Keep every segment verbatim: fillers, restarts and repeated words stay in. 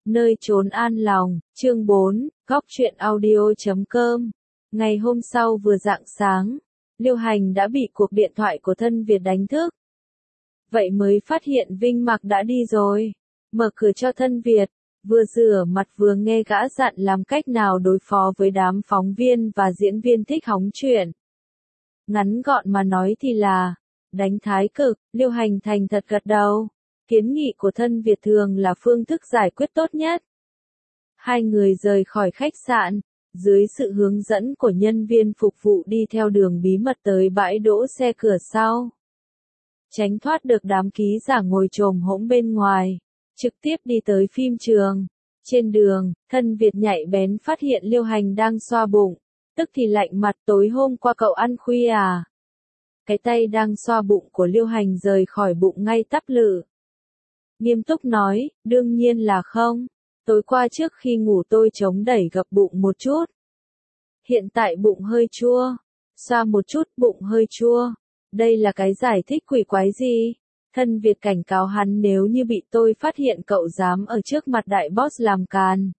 Nơi chốn an lòng, chương bốn, góc truyện audio chấm com. Ngày hôm sau vừa rạng sáng, Liêu Hành đã bị cuộc điện thoại của Thân Việt đánh thức. Vậy mới phát hiện Vinh Mặc đã đi rồi. Mở cửa cho Thân Việt, vừa rửa mặt vừa nghe gã dặn làm cách nào đối phó với đám phóng viên và diễn viên thích hóng chuyện. Ngắn gọn mà nói thì là, đánh thái cực. Liêu Hành thành thật gật đầu. Kiến nghị của Thân Việt thường là phương thức giải quyết tốt nhất. Hai người rời khỏi khách sạn, dưới sự hướng dẫn của nhân viên phục vụ đi theo đường bí mật tới bãi đỗ xe cửa sau. Tránh thoát được đám ký giả ngồi chồm hỗn bên ngoài, trực tiếp đi tới phim trường. Trên đường, Thân Việt nhạy bén phát hiện Liêu Hành đang xoa bụng, tức thì lạnh mặt. Tối hôm qua cậu ăn khuya à? Cái tay đang xoa bụng của Liêu Hành rời khỏi bụng ngay tắp lự. Nghiêm túc nói, đương nhiên là không. Tối qua trước khi ngủ tôi chống đẩy gập bụng một chút. Hiện tại bụng hơi chua. Xoa một chút bụng hơi chua. Đây là cái giải thích quỷ quái gì? Thân Việt cảnh cáo hắn nếu như bị tôi phát hiện cậu dám ở trước mặt đại boss làm càn.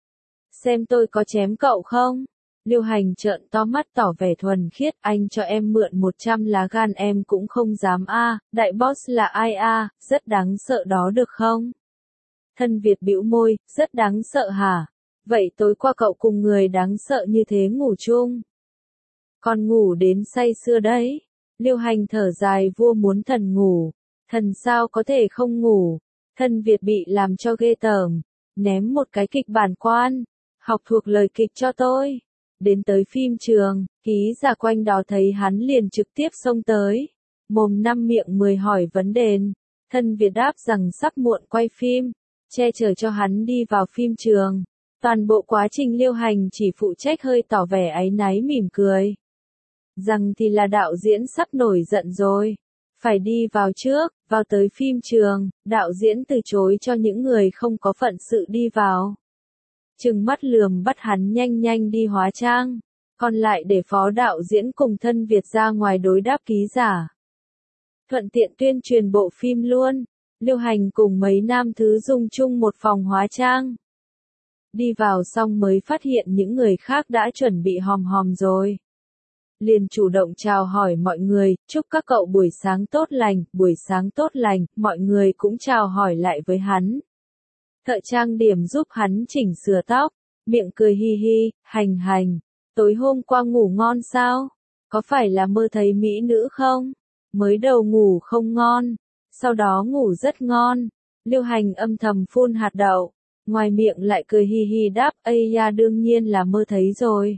Xem tôi có chém cậu không? Liêu Hành trợn to mắt tỏ vẻ thuần khiết, anh cho em mượn một trăm lá gan em cũng không dám a, à, đại boss là ai a, à, rất đáng sợ đó được không? Thân Việt bĩu môi, rất đáng sợ hả? Vậy tối qua cậu cùng người đáng sợ như thế ngủ chung. Còn ngủ đến say sưa đấy. Liêu Hành thở dài vua muốn thần ngủ. Thần sao có thể không ngủ? Thân Việt bị làm cho ghê tởm. Ném một cái kịch bản quan. Học thuộc lời kịch cho tôi. Đến tới phim trường, ký giả quanh đó thấy hắn liền trực tiếp xông tới. Mồm năm miệng mười hỏi vấn đề. Thân Việt đáp rằng sắp muộn quay phim, che chở cho hắn đi vào phim trường. Toàn bộ quá trình Liêu Hành chỉ phụ trách hơi tỏ vẻ áy náy mỉm cười. Rằng thì là đạo diễn sắp nổi giận rồi. Phải đi vào trước, vào tới phim trường, đạo diễn từ chối cho những người không có phận sự đi vào. Trừng mắt lườm bắt hắn nhanh nhanh đi hóa trang, còn lại để phó đạo diễn cùng Thân Việt ra ngoài đối đáp ký giả. Thuận tiện tuyên truyền bộ phim luôn, Liêu Hành cùng mấy nam thứ dùng chung một phòng hóa trang. Đi vào xong mới phát hiện những người khác đã chuẩn bị hòm hòm rồi. Liền chủ động chào hỏi mọi người, chúc các cậu buổi sáng tốt lành, buổi sáng tốt lành, mọi người cũng chào hỏi lại với hắn. Thợ trang điểm giúp hắn chỉnh sửa tóc, miệng cười hi hi, hành hành. Tối hôm qua ngủ ngon sao? Có phải là mơ thấy mỹ nữ không? Mới đầu ngủ không ngon, sau đó ngủ rất ngon. Liêu Hành âm thầm phun hạt đậu, ngoài miệng lại cười hi hi đáp, ây da đương nhiên là mơ thấy rồi.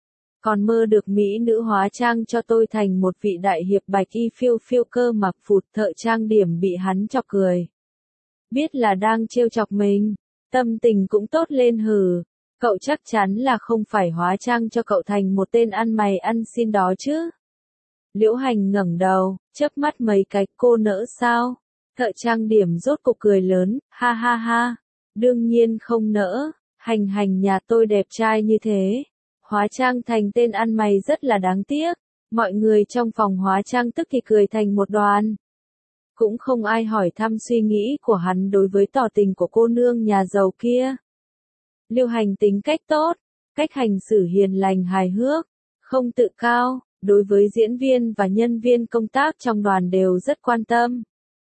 Còn mơ được mỹ nữ hóa trang cho tôi thành một vị đại hiệp bạch y phiêu phiêu cơ mặc phụt. Thợ trang điểm bị hắn chọc cười. Biết là đang trêu chọc mình, tâm tình cũng tốt lên hừ. Cậu chắc chắn là không phải hóa trang cho cậu thành một tên ăn mày ăn xin đó chứ. Liễu Hành ngẩng đầu, chớp mắt mấy cái, cô nỡ sao? Thợ trang điểm rốt cục cười lớn, ha ha ha. Đương nhiên không nỡ, Hành Hành nhà tôi đẹp trai như thế. Hóa trang thành tên ăn mày rất là đáng tiếc. Mọi người trong phòng hóa trang tức thì cười thành một đoàn. Cũng không ai hỏi thăm suy nghĩ của hắn đối với tỏ tình của cô nương nhà giàu kia. Liêu Hành tính cách tốt, cách hành xử hiền lành hài hước, không tự cao, đối với diễn viên và nhân viên công tác trong đoàn đều rất quan tâm.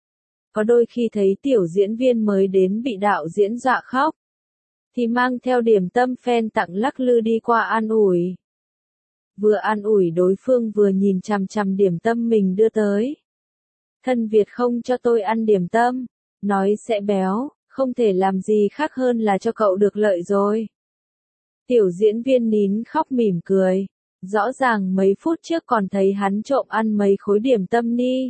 Có đôi khi thấy tiểu diễn viên mới đến bị đạo diễn dọa khóc, thì mang theo điểm tâm phen tặng lắc lư đi qua an ủi. Vừa an ủi đối phương vừa nhìn chằm chằm điểm tâm mình đưa tới. Thân Việt không cho tôi ăn điểm tâm, nói sẽ béo, không thể làm gì khác hơn là cho cậu được lợi rồi. Tiểu diễn viên nín khóc mỉm cười, rõ ràng mấy phút trước còn thấy hắn trộm ăn mấy khối điểm tâm ni.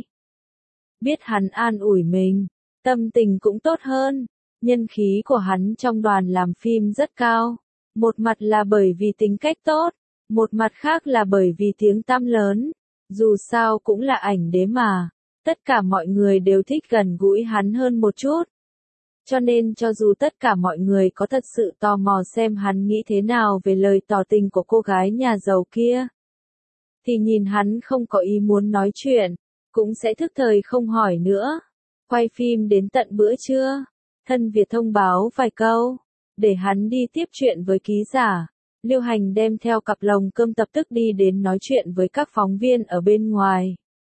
Biết hắn an ủi mình, tâm tình cũng tốt hơn, nhân khí của hắn trong đoàn làm phim rất cao. Một mặt là bởi vì tính cách tốt, một mặt khác là bởi vì tiếng tăm lớn, dù sao cũng là ảnh đế mà. Tất cả mọi người đều thích gần gũi hắn hơn một chút. Cho nên cho dù tất cả mọi người có thật sự tò mò xem hắn nghĩ thế nào về lời tỏ tình của cô gái nhà giàu kia, thì nhìn hắn không có ý muốn nói chuyện, cũng sẽ thức thời không hỏi nữa. Quay phim đến tận bữa trưa, Thân Việt thông báo vài câu, để hắn đi tiếp chuyện với ký giả. Liêu Hành đem theo cặp lồng cơm tập tức đi đến nói chuyện với các phóng viên ở bên ngoài.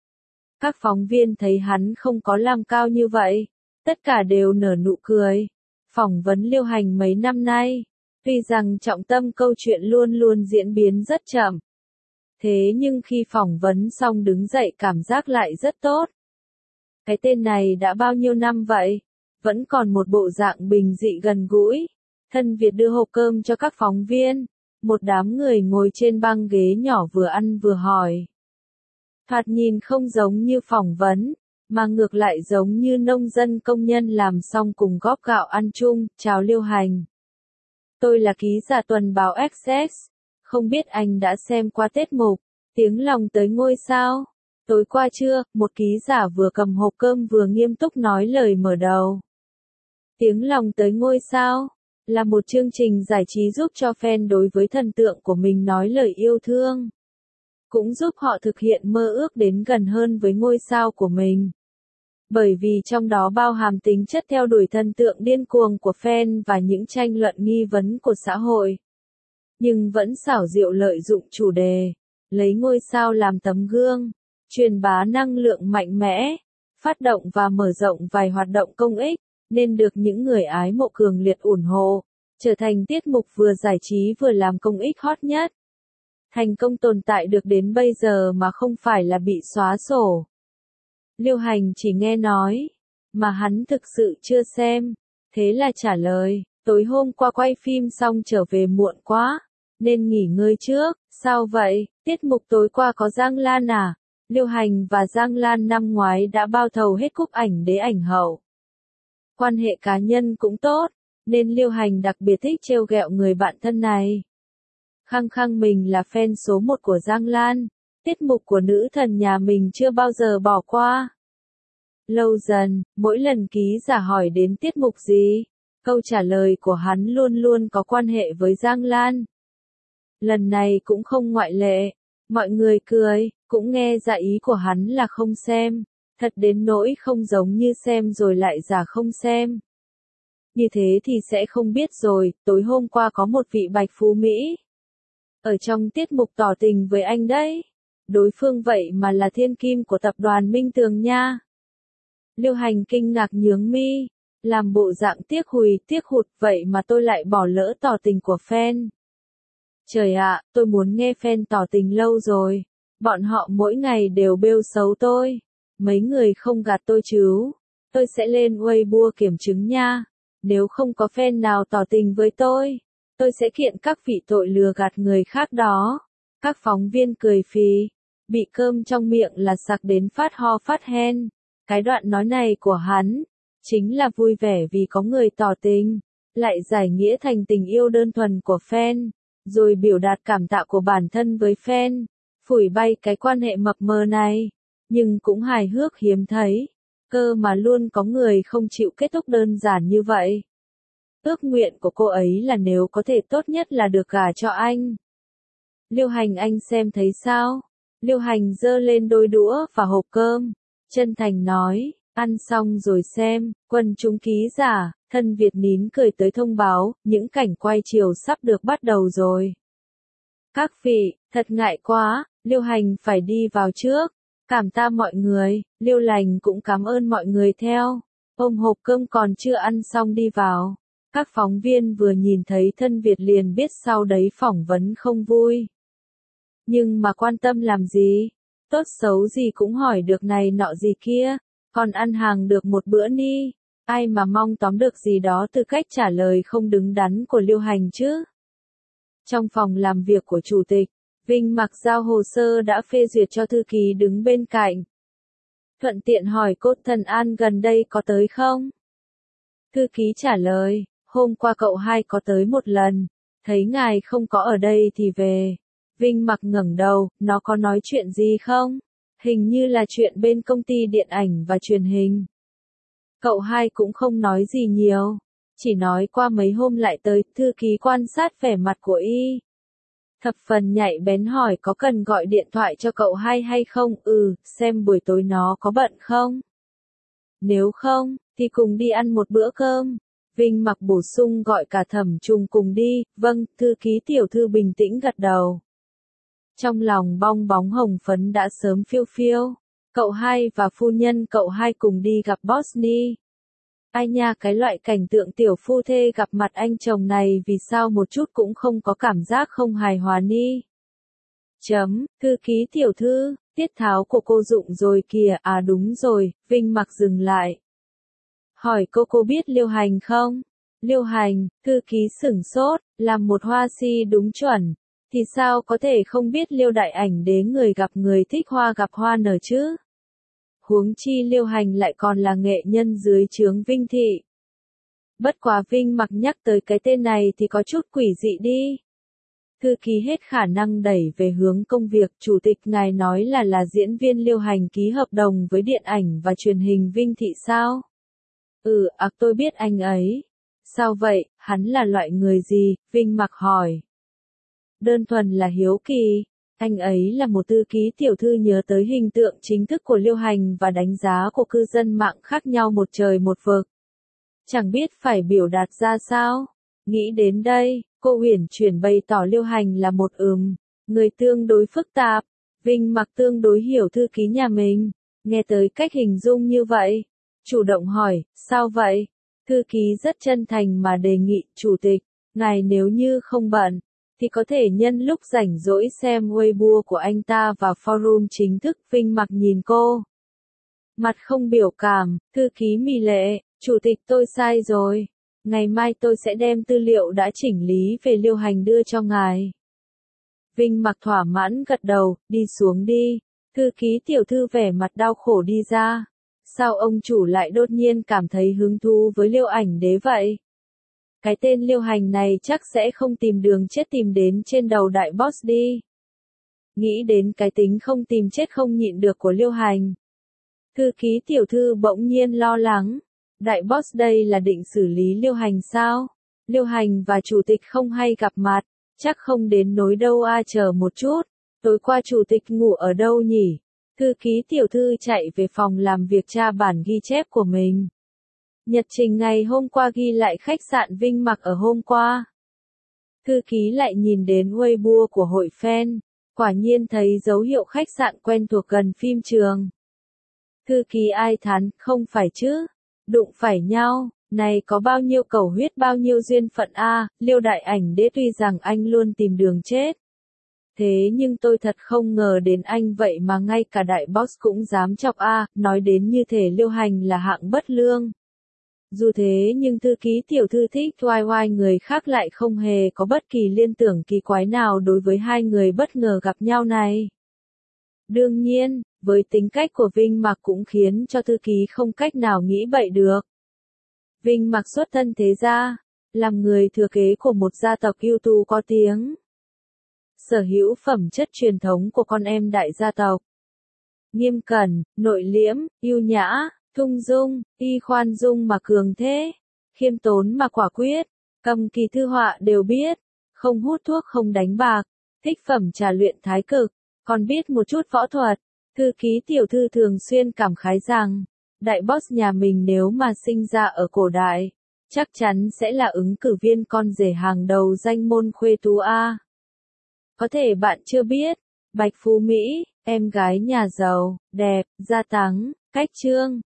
Các phóng viên thấy hắn không có làm cao như vậy, tất cả đều nở nụ cười. Phỏng vấn Liêu Hành mấy năm nay, tuy rằng trọng tâm câu chuyện luôn luôn diễn biến rất chậm. Thế nhưng khi phỏng vấn xong đứng dậy cảm giác lại rất tốt. Cái tên này đã bao nhiêu năm vậy? Vẫn còn một bộ dạng bình dị gần gũi. Thân Việt đưa hộp cơm cho các phóng viên. Một đám người ngồi trên băng ghế nhỏ vừa ăn vừa hỏi. Thoạt nhìn không giống như phỏng vấn, mà ngược lại giống như nông dân công nhân làm xong cùng góp gạo ăn chung. Chào Liêu Hành. Tôi là ký giả tuần báo Access. Không biết anh đã xem qua tiết mục Tiếng Lòng Tới Ngôi Sao? Tối qua chưa, một ký giả vừa cầm hộp cơm vừa nghiêm túc nói lời mở đầu. Tiếng Lòng Tới Ngôi Sao là một chương trình giải trí giúp cho fan đối với thần tượng của mình nói lời yêu thương. Cũng giúp họ thực hiện mơ ước đến gần hơn với ngôi sao của mình. Bởi vì trong đó bao hàm tính chất theo đuổi thần tượng điên cuồng của fan và những tranh luận nghi vấn của xã hội. Nhưng vẫn xảo diệu lợi dụng chủ đề, lấy ngôi sao làm tấm gương, truyền bá năng lượng mạnh mẽ, phát động và mở rộng vài hoạt động công ích, nên được những người ái mộ cường liệt ủng hộ, trở thành tiết mục vừa giải trí vừa làm công ích hot nhất. Thành công tồn tại được đến bây giờ mà không phải là bị xóa sổ. Liêu Hành chỉ nghe nói, mà hắn thực sự chưa xem, thế là trả lời, tối hôm qua quay phim xong trở về muộn quá, nên nghỉ ngơi trước. Sao vậy, tiết mục tối qua có Giang Lan à? Liêu Hành và Giang Lan năm ngoái đã bao thầu hết cúp ảnh đế ảnh hậu. Quan hệ cá nhân cũng tốt, nên Liêu Hành đặc biệt thích trêu ghẹo người bạn thân này. Khăng khăng mình là fan số một của Giang Lan, tiết mục của nữ thần nhà mình chưa bao giờ bỏ qua. Lâu dần, mỗi lần ký giả hỏi đến tiết mục gì, câu trả lời của hắn luôn luôn có quan hệ với Giang Lan. Lần này cũng không ngoại lệ, mọi người cười, cũng nghe ra ý của hắn là không xem, thật đến nỗi không giống như xem rồi lại giả không xem. Như thế thì sẽ không biết rồi, tối hôm qua có một vị bạch phú Mỹ. Ở trong tiết mục tỏ tình với anh đấy. Đối phương vậy mà là thiên kim của tập đoàn Minh Tường nha. Liêu Hành kinh ngạc nhướng mi, làm bộ dạng tiếc hùi tiếc hụt, vậy mà tôi lại bỏ lỡ tỏ tình của fan. Trời ạ, tôi muốn nghe fan tỏ tình lâu rồi. Bọn họ mỗi ngày đều bêu xấu tôi. Mấy người không gạt tôi chứ. Tôi sẽ lên Weibo kiểm chứng nha. Nếu không có fan nào tỏ tình với tôi, tôi sẽ kiện các vị tội lừa gạt người khác đó. Các phóng viên cười phì, bị cơm trong miệng là sặc đến phát ho phát hen. Cái đoạn nói này của hắn, chính là vui vẻ vì có người tỏ tình, lại giải nghĩa thành tình yêu đơn thuần của fan, rồi biểu đạt cảm tạ của bản thân với fan, phủi bay cái quan hệ mập mờ này, nhưng cũng hài hước hiếm thấy, cơ mà luôn có người không chịu kết thúc đơn giản như vậy. Ước nguyện của cô ấy là nếu có thể tốt nhất là được gả cho anh. Liêu Hành anh xem thấy sao? Liêu Hành giơ lên đôi đũa và hộp cơm, chân thành nói, ăn xong rồi xem. Quần chúng ký giả, thân Việt nín cười tới thông báo, những cảnh quay chiều sắp được bắt đầu rồi. Các vị, thật ngại quá, Liêu Hành phải đi vào trước. Cảm tạ mọi người, Liêu Lành cũng cảm ơn mọi người theo. Ôm hộp cơm còn chưa ăn xong đi vào. Các phóng viên vừa nhìn thấy thân Việt liền biết sau đấy phỏng vấn không vui. Nhưng mà quan tâm làm gì? Tốt xấu gì cũng hỏi được này nọ gì kia, còn ăn hàng được một bữa ni. Ai mà mong tóm được gì đó từ cách trả lời không đứng đắn của Liêu Hành chứ? Trong phòng làm việc của chủ tịch, Vinh Mặc giao hồ sơ đã phê duyệt cho thư ký đứng bên cạnh. Thuận tiện hỏi Cốt Thần An gần đây có tới không? Thư ký trả lời, hôm qua cậu hai có tới một lần, thấy ngài không có ở đây thì về. Vinh Mặc ngẩng đầu, nó có nói chuyện gì không? Hình như là chuyện bên công ty điện ảnh và truyền hình. Cậu hai cũng không nói gì nhiều, chỉ nói qua mấy hôm lại tới. Thư ký quan sát vẻ mặt của y, thập phần nhạy bén hỏi có cần gọi điện thoại cho cậu hai hay không? Ừ, xem buổi tối nó có bận không? Nếu không, thì cùng đi ăn một bữa cơm. Vinh Mặc bổ sung gọi cả Thẩm Trùng cùng đi, vâng, thư ký tiểu thư bình tĩnh gật đầu. Trong lòng bong bóng hồng phấn đã sớm phiêu phiêu. Cậu hai và phu nhân cậu hai cùng đi gặp Bosny. Ai nha, cái loại cảnh tượng tiểu phu thê gặp mặt anh chồng này vì sao một chút cũng không có cảm giác không hài hòa ni. Chấm, thư ký tiểu thư, tiết tháo của cô dụng rồi kìa, à đúng rồi, Vinh Mặc dừng lại. Hỏi cô cô biết Liêu Hành không? Liêu Hành, thư ký sửng sốt, làm một hoa si đúng chuẩn. Thì sao có thể không biết Liêu đại ảnh đế người gặp người thích hoa gặp hoa nở chứ? Huống chi Liêu Hành lại còn là nghệ nhân dưới trướng Vinh Thị. Bất quá Vinh Mặc nhắc tới cái tên này thì có chút quỷ dị đi. Thư ký hết khả năng đẩy về hướng công việc, chủ tịch ngài nói là là diễn viên Liêu Hành ký hợp đồng với điện ảnh và truyền hình Vinh Thị sao? Ừ, à tôi biết anh ấy. Sao vậy, hắn là loại người gì? Vinh Mặc hỏi. Đơn thuần là hiếu kỳ. Anh ấy là một thư ký tiểu thư nhớ tới hình tượng chính thức của Liêu Hành và đánh giá của cư dân mạng khác nhau một trời một vực. Chẳng biết phải biểu đạt ra sao. Nghĩ đến đây, cô uyển chuyển bày tỏ Liêu Hành là một ừm, người tương đối phức tạp. Vinh Mặc tương đối hiểu thư ký nhà mình. Nghe tới cách hình dung như vậy. Chủ động hỏi, sao vậy? Thư ký rất chân thành mà đề nghị, chủ tịch, ngài nếu như không bận, thì có thể nhân lúc rảnh rỗi xem Weibo của anh ta và forum chính thức. Vinh Mặc nhìn cô. Mặt không biểu cảm, thư ký mì lệ, chủ tịch tôi sai rồi. Ngày mai tôi sẽ đem tư liệu đã chỉnh lý về Liêu Hành đưa cho ngài. Vinh Mặc thỏa mãn gật đầu, đi xuống đi. Thư ký tiểu thư vẻ mặt đau khổ đi ra. Sao ông chủ lại đột nhiên cảm thấy hứng thú với Liêu ảnh đế vậy? Cái tên Liêu Hành này chắc sẽ không tìm đường chết tìm đến trên đầu đại boss đi. Nghĩ đến cái tính không tìm chết không nhịn được của Liêu Hành. Thư ký tiểu thư bỗng nhiên lo lắng. Đại boss đây là định xử lý Liêu Hành sao? Liêu Hành và chủ tịch không hay gặp mặt, chắc không đến nỗi đâu à, chờ một chút. Tối qua chủ tịch ngủ ở đâu nhỉ? Thư ký tiểu thư chạy về phòng làm việc tra bản ghi chép của mình. Nhật trình ngày hôm qua ghi lại khách sạn Vinh Mặc ở hôm qua. Thư ký lại nhìn đến Weibo của hội fan, quả nhiên thấy dấu hiệu khách sạn quen thuộc gần phim trường. Thư ký ai thán, không phải chứ, đụng phải nhau, này có bao nhiêu cầu huyết bao nhiêu duyên phận a, Liêu đại ảnh đế tuy rằng anh luôn tìm đường chết. Thế nhưng tôi thật không ngờ đến anh vậy mà ngay cả đại boss cũng dám chọc a, nói đến như thể Liêu Hành là hạng bất lương. Dù thế nhưng thư ký tiểu thư thích oai oai người khác lại không hề có bất kỳ liên tưởng kỳ quái nào đối với hai người bất ngờ gặp nhau này. Đương nhiên, với tính cách của Vinh Mặc cũng khiến cho thư ký không cách nào nghĩ bậy được. Vinh Mặc xuất thân thế gia, làm người thừa kế của một gia tộc ưu tú có tiếng. Sở hữu phẩm chất truyền thống của con em đại gia tộc. Nghiêm cẩn, nội liễm, ưu nhã, thung dung, y khoan dung mà cường thế, khiêm tốn mà quả quyết, cầm kỳ thư họa đều biết, không hút thuốc không đánh bạc, thích phẩm trà luyện thái cực, còn biết một chút võ thuật. Thư ký tiểu thư thường xuyên cảm khái rằng, đại boss nhà mình nếu mà sinh ra ở cổ đại, chắc chắn sẽ là ứng cử viên con rể hàng đầu danh môn khuê tú A. Có thể bạn chưa biết, Bạch Phú Mỹ, em gái nhà giàu, đẹp, gia táng, cách trương,